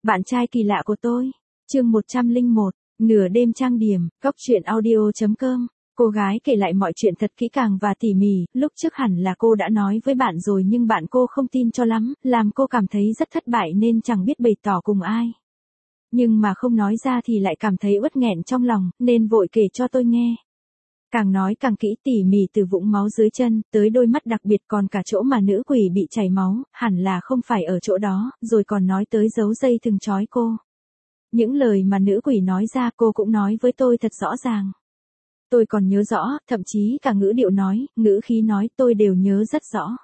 Bạn trai kỳ lạ của tôi. Chương 101, nửa đêm trang điểm, Cóc truyện audio.com. Cô gái kể lại mọi chuyện thật kỹ càng và tỉ mỉ, lúc trước hẳn là cô đã nói với bạn rồi nhưng bạn cô không tin cho lắm, làm cô cảm thấy rất thất bại nên chẳng biết bày tỏ cùng ai. Nhưng mà không nói ra thì lại cảm thấy uất nghẹn trong lòng, nên vội kể cho tôi nghe. Càng nói càng kỹ tỉ mỉ từ vũng máu dưới chân, tới đôi mắt đặc biệt còn cả chỗ mà nữ quỷ bị chảy máu, hẳn là không phải ở chỗ đó, rồi còn nói tới dấu dây thừng trói cô. Những lời mà nữ quỷ nói ra cô cũng nói với tôi thật rõ ràng. Tôi còn nhớ rõ, thậm chí cả ngữ điệu nói, ngữ khí nói tôi đều nhớ rất rõ.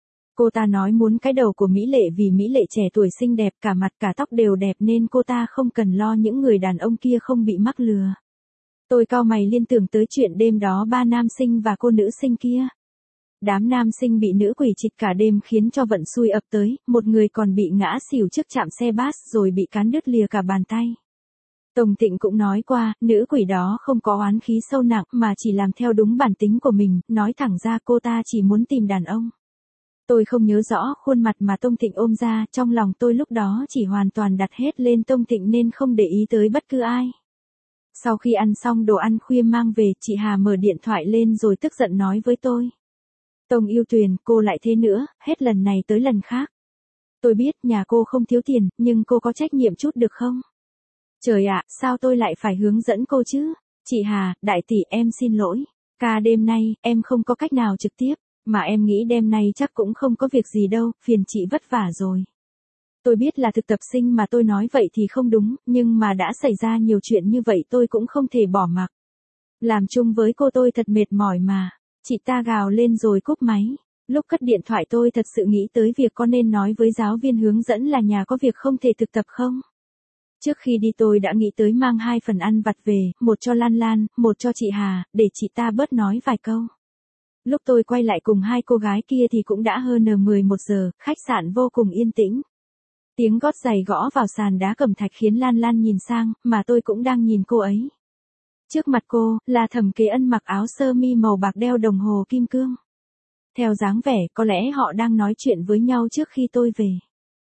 Cô ta nói muốn cái đầu của Mỹ Lệ vì Mỹ Lệ trẻ tuổi xinh đẹp cả mặt cả tóc đều đẹp nên cô ta không cần lo những người đàn ông kia không bị mắc lừa. Tôi cau mày liên tưởng tới chuyện đêm đó ba nam sinh và cô nữ sinh kia. Đám nam sinh bị nữ quỷ chịch cả đêm khiến cho vận xui ập tới, một người còn bị ngã xỉu trước trạm xe bus rồi bị cán đứt lìa cả bàn tay. Tông Tịnh cũng nói qua, nữ quỷ đó không có oán khí sâu nặng mà chỉ làm theo đúng bản tính của mình, nói thẳng ra cô ta chỉ muốn tìm đàn ông. Tôi không nhớ rõ khuôn mặt mà Tông Tịnh ôm ra, trong lòng tôi lúc đó chỉ hoàn toàn đặt hết lên Tông Tịnh nên không để ý tới bất cứ ai. Sau khi ăn xong đồ ăn khuya mang về, chị Hà mở điện thoại lên rồi tức giận nói với tôi. Tông yêu Tuyền, cô lại thế nữa, hết lần này tới lần khác. Tôi biết nhà cô không thiếu tiền, nhưng cô có trách nhiệm chút được không? Trời ạ, sao tôi lại phải hướng dẫn cô chứ? Chị Hà, đại tỷ em xin lỗi. Ca đêm nay, em không có cách nào trực tiếp, mà em nghĩ đêm nay chắc cũng không có việc gì đâu, phiền chị vất vả rồi. Tôi biết là thực tập sinh mà tôi nói vậy thì không đúng, nhưng mà đã xảy ra nhiều chuyện như vậy tôi cũng không thể bỏ mặc. Làm chung với cô tôi thật mệt mỏi mà. Chị ta gào lên rồi cúp máy. Lúc cất điện thoại tôi thật sự nghĩ tới việc có nên nói với giáo viên hướng dẫn là nhà có việc không thể thực tập không. Trước khi đi tôi đã nghĩ tới mang 2 phần ăn vặt về, một cho Lan Lan, một cho chị Hà, để chị ta bớt nói vài câu. Lúc tôi quay lại cùng hai cô gái kia thì cũng đã hơn 11 giờ, khách sạn vô cùng yên tĩnh. Tiếng gót giày gõ vào sàn đá cẩm thạch khiến Lan Lan nhìn sang, mà tôi cũng đang nhìn cô ấy. Trước mặt cô, là Thẩm Kế Ân mặc áo sơ mi màu bạc đeo đồng hồ kim cương. Theo dáng vẻ, có lẽ họ đang nói chuyện với nhau trước khi tôi về.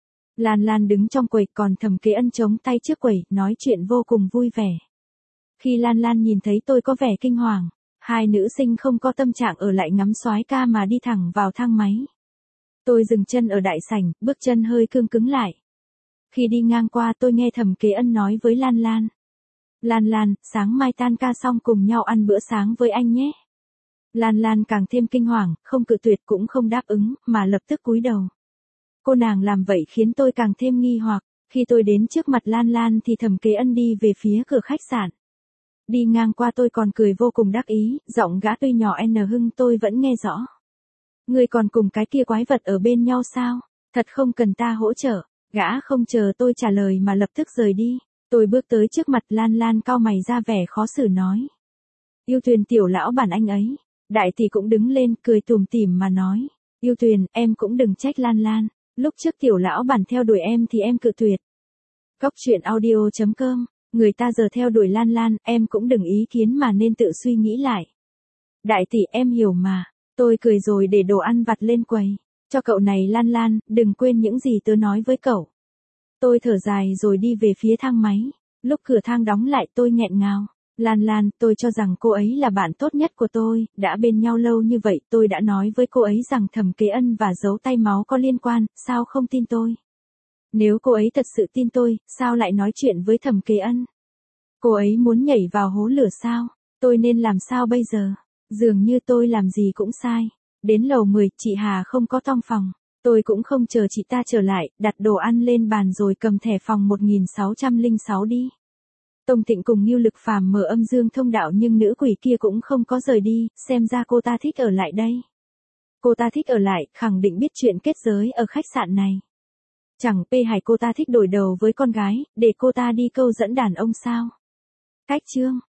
Lan Lan đứng trong quầy, còn Thẩm Kế Ân chống tay trước quầy, nói chuyện vô cùng vui vẻ. Khi Lan Lan nhìn thấy tôi có vẻ kinh hoàng, hai nữ sinh không có tâm trạng ở lại ngắm soái ca mà đi thẳng vào thang máy. Tôi dừng chân ở đại sảnh, bước chân hơi cứng lại. Khi đi ngang qua tôi nghe Thẩm Kế Ân nói với Lan Lan. Lan Lan, sáng mai tan ca xong cùng nhau ăn bữa sáng với anh nhé. Lan Lan càng thêm kinh hoàng, không cự tuyệt cũng không đáp ứng, mà lập tức cúi đầu. Cô nàng làm vậy khiến tôi càng thêm nghi hoặc. Khi tôi đến trước mặt Lan Lan thì Thẩm Kế Ân đi về phía cửa khách sạn. Đi ngang qua tôi còn cười vô cùng đắc ý, giọng gã tuy nhỏ hưng tôi vẫn nghe rõ. Người còn cùng cái kia quái vật ở bên nhau sao? Thật không cần ta hỗ trợ. Gã không chờ tôi trả lời mà lập tức rời đi. Tôi bước tới trước mặt Lan Lan cau mày ra vẻ khó xử nói. Yêu Tuyền tiểu lão bản anh ấy. Đại tỷ cũng đứng lên cười tủm tỉm mà nói. Yêu Tuyền, em cũng đừng trách Lan Lan. Lúc trước tiểu lão bản theo đuổi em thì em cự tuyệt. Cóc truyện audio.com. Người ta giờ theo đuổi Lan Lan, em cũng đừng ý kiến mà nên tự suy nghĩ lại. Đại tỷ em hiểu mà. Tôi cười rồi để đồ ăn vặt lên quầy. Cho cậu này Lan Lan, đừng quên những gì tớ nói với cậu. Tôi thở dài rồi đi về phía thang máy. Lúc cửa thang đóng lại tôi nghẹn ngào. Lan Lan, tôi cho rằng cô ấy là bạn tốt nhất của tôi, đã bên nhau lâu như vậy tôi đã nói với cô ấy rằng Thẩm Kế Ân và dấu tay máu có liên quan, sao không tin tôi? Nếu cô ấy thật sự tin tôi, sao lại nói chuyện với Thẩm Kế Ân? Cô ấy muốn nhảy vào hố lửa sao? Tôi nên làm sao bây giờ? Dường như tôi làm gì cũng sai. Đến lầu 10, chị Hà không có tong phòng. Tôi cũng không chờ chị ta trở lại, đặt đồ ăn lên bàn rồi cầm thẻ phòng 1606 đi. Tông Tịnh cùng Ngưu Lực Phàm mở âm dương thông đạo nhưng nữ quỷ kia cũng không có rời đi, xem ra cô ta thích ở lại đây. Cô ta thích ở lại, khẳng định biết chuyện kết giới ở khách sạn này. Chẳng pê hài cô ta thích đổi đầu với con gái, để cô ta đi câu dẫn đàn ông sao? Cách chương.